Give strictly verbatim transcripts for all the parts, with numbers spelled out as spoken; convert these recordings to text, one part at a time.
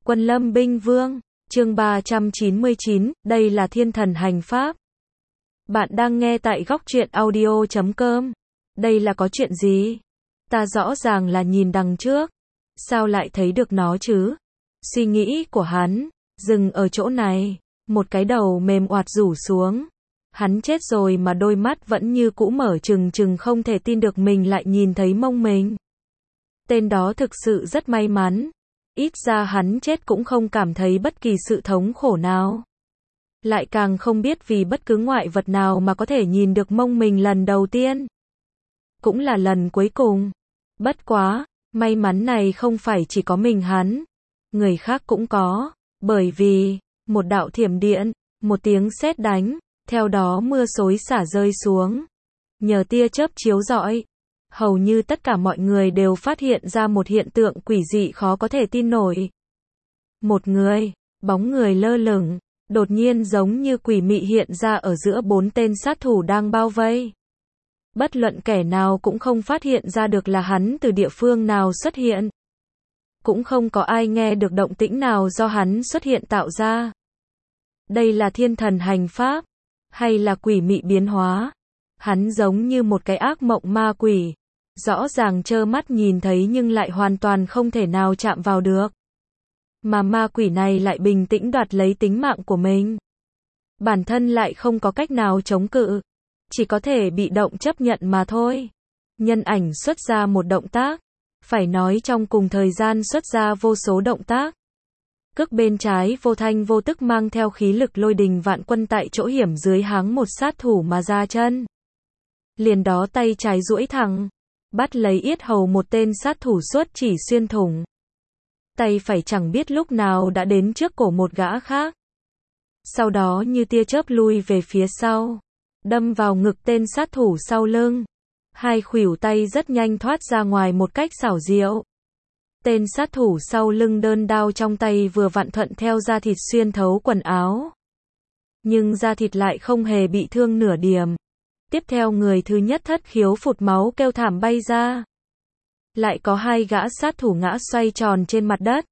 Quân Lâm Binh Vương, chương ba trăm chín mươi chín, đây là thiên thần hành pháp. Bạn đang nghe tại góc truyện audio chấm com. Đây là có chuyện gì? Ta rõ ràng là nhìn đằng trước. Sao lại thấy được nó chứ? Suy nghĩ của hắn, dừng ở chỗ này. Một cái đầu mềm oạt rủ xuống. Hắn chết rồi mà đôi mắt vẫn như cũ mở trừng trừng không thể tin được mình lại nhìn thấy mông mình. Tên đó thực sự rất may mắn. Ít ra hắn chết cũng không cảm thấy bất kỳ sự thống khổ nào. Lại càng không biết vì bất cứ ngoại vật nào mà có thể nhìn được mông mình lần đầu tiên. Cũng là lần cuối cùng. Bất quá, may mắn này không phải chỉ có mình hắn. Người khác cũng có. Bởi vì, một đạo thiểm điện, một tiếng sét đánh, theo đó mưa xối xả rơi xuống. Nhờ tia chớp chiếu rọi, hầu như tất cả mọi người đều phát hiện ra một hiện tượng quỷ dị khó có thể tin nổi. Một người, bóng người lơ lửng, đột nhiên giống như quỷ mị hiện ra ở giữa bốn tên sát thủ đang bao vây. Bất luận kẻ nào cũng không phát hiện ra được là hắn từ địa phương nào xuất hiện. Cũng không có ai nghe được động tĩnh nào do hắn xuất hiện tạo ra. Đây là thiên thần hành pháp, hay là quỷ mị biến hóa? Hắn giống như một cái ác mộng ma quỷ, rõ ràng trơ mắt nhìn thấy nhưng lại hoàn toàn không thể nào chạm vào được. Mà ma quỷ này lại bình tĩnh đoạt lấy tính mạng của mình. Bản thân lại không có cách nào chống cự, chỉ có thể bị động chấp nhận mà thôi. Nhân ảnh xuất ra một động tác, phải nói trong cùng thời gian xuất ra vô số động tác. Cước bên trái vô thanh vô tức mang theo khí lực lôi đình vạn quân tại chỗ hiểm dưới háng một sát thủ mà ra chân. Liền đó tay trái duỗi thẳng, bắt lấy yết hầu một tên sát thủ xuất chỉ xuyên thủng. Tay phải chẳng biết lúc nào đã đến trước cổ một gã khác. Sau đó như tia chớp lui về phía sau, đâm vào ngực tên sát thủ sau lưng. Hai khuỷu tay rất nhanh thoát ra ngoài một cách xảo diệu. Tên sát thủ sau lưng đơn đao trong tay vừa vặn thuận theo da thịt xuyên thấu quần áo. Nhưng da thịt lại không hề bị thương nửa điểm. Tiếp theo người thứ nhất thất khiếu phụt máu kêu thảm bay ra. Lại có hai gã sát thủ ngã xoay tròn trên mặt đất.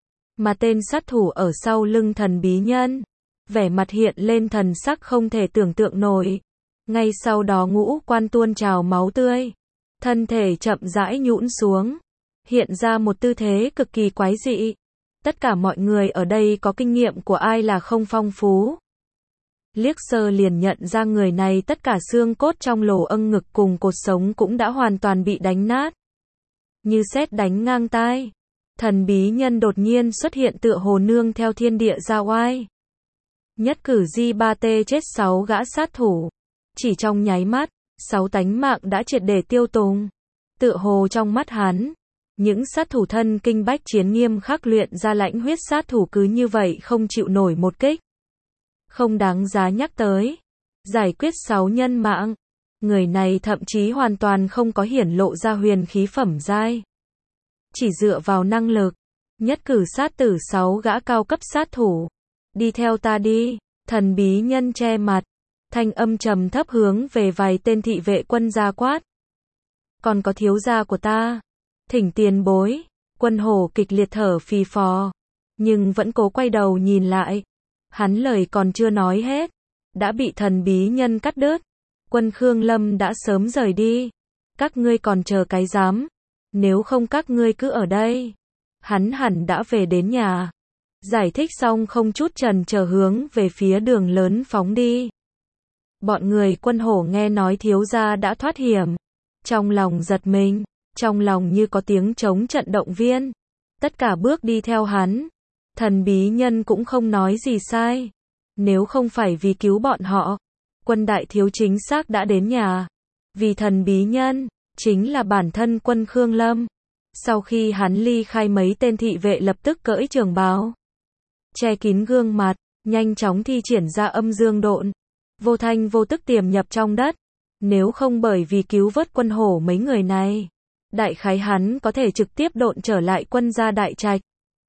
Mà tên sát thủ ở sau lưng thần bí nhân, vẻ mặt hiện lên thần sắc không thể tưởng tượng nổi. Ngay sau đó ngũ quan tuôn trào máu tươi. Thân thể chậm rãi nhũn xuống. Hiện ra một tư thế cực kỳ quái dị. Tất cả mọi người ở đây có kinh nghiệm của ai là không phong phú. Liếc sơ liền nhận ra người này tất cả xương cốt trong lỗ âng ngực cùng cột sống cũng đã hoàn toàn bị đánh nát. Như sét đánh ngang tai. Thần bí nhân đột nhiên xuất hiện tựa hồ nương theo thiên địa ra oai. Nhất cử di ba tê chết sáu gã sát thủ. Chỉ trong nháy mắt, sáu tánh mạng đã triệt để tiêu tùng. Tựa hồ trong mắt hắn, những sát thủ thân kinh bách chiến nghiêm khắc luyện ra lãnh huyết sát thủ cứ như vậy không chịu nổi một kích. Không đáng giá nhắc tới. Giải quyết sáu nhân mạng. Người này thậm chí hoàn toàn không có hiển lộ ra huyền khí phẩm giai. Chỉ dựa vào năng lực, nhất cử sát tử sáu gã cao cấp sát thủ. Đi theo ta đi, thần bí nhân che mặt. Thanh âm trầm thấp hướng về vài tên thị vệ quân gia quát. Còn có thiếu gia của ta. Thỉnh tiền bối. Quân hổ kịch liệt thở phì phò. Nhưng vẫn cố quay đầu nhìn lại. Hắn lời còn chưa nói hết. Đã bị thần bí nhân cắt đứt. Quân Khương Lâm đã sớm rời đi. Các ngươi còn chờ cái dám. Nếu không các ngươi cứ ở đây. Hắn hẳn đã về đến nhà. Giải thích xong không chút chần chờ hướng về phía đường lớn phóng đi. Bọn người quân hổ nghe nói thiếu gia đã thoát hiểm. Trong lòng giật mình. Trong lòng như có tiếng trống trận động viên. Tất cả bước đi theo hắn. Thần bí nhân cũng không nói gì sai. Nếu không phải vì cứu bọn họ, quân đại thiếu chính xác đã đến nhà. Vì thần bí nhân, chính là bản thân quân Khương Lâm. Sau khi hắn ly khai mấy tên thị vệ lập tức cởi trường bào. Che kín gương mặt, nhanh chóng thi triển ra âm dương độn. Vô thanh vô tức tiềm nhập trong đất. Nếu không bởi vì cứu vớt quân hổ mấy người này, đại khái hắn có thể trực tiếp độn trở lại quân gia đại trạch.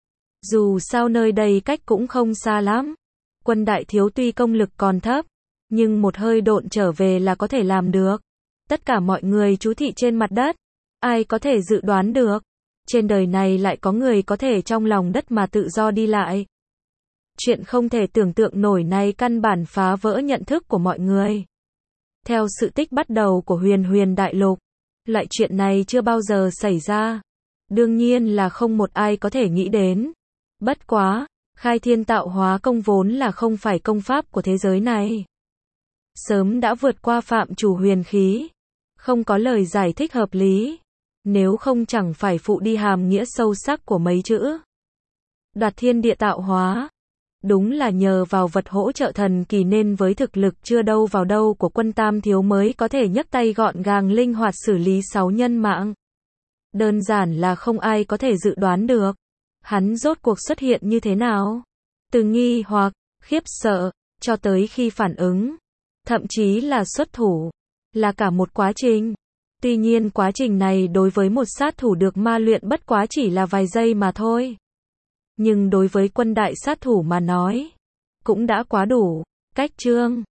Dù sao nơi đây cách cũng không xa lắm. Quân đại thiếu tuy công lực còn thấp, nhưng một hơi độn trở về là có thể làm được. Tất cả mọi người trú thị trên mặt đất. Ai có thể dự đoán được. trên đời này lại có người có thể trong lòng đất mà tự do đi lại. Chuyện không thể tưởng tượng nổi này căn bản phá vỡ nhận thức của mọi người. Theo sự tích bắt đầu của huyền huyền đại lục, loại chuyện này chưa bao giờ xảy ra. Đương nhiên là không một ai có thể nghĩ đến. Bất quá, khai thiên tạo hóa công vốn là không phải công pháp của thế giới này. Sớm đã vượt qua phạm chủ huyền khí. Không có lời giải thích hợp lý. Nếu không chẳng phải phụ đi hàm nghĩa sâu sắc của mấy chữ. Đoạt thiên địa tạo hóa. Đúng là nhờ vào vật hỗ trợ thần kỳ nên với thực lực chưa đâu vào đâu của quân Tam Thiếu mới có thể nhấc tay gọn gàng linh hoạt xử lý sáu nhân mạng. Đơn giản là không ai có thể dự đoán được. Hắn rốt cuộc xuất hiện như thế nào? Từ nghi hoặc, khiếp sợ, cho tới khi phản ứng. Thậm chí là xuất thủ. Là cả một quá trình. Tuy nhiên quá trình này đối với một sát thủ được ma luyện bất quá chỉ là vài giây mà thôi. Nhưng đối với quân đại sát thủ mà nói, cũng đã quá đủ. Cách chương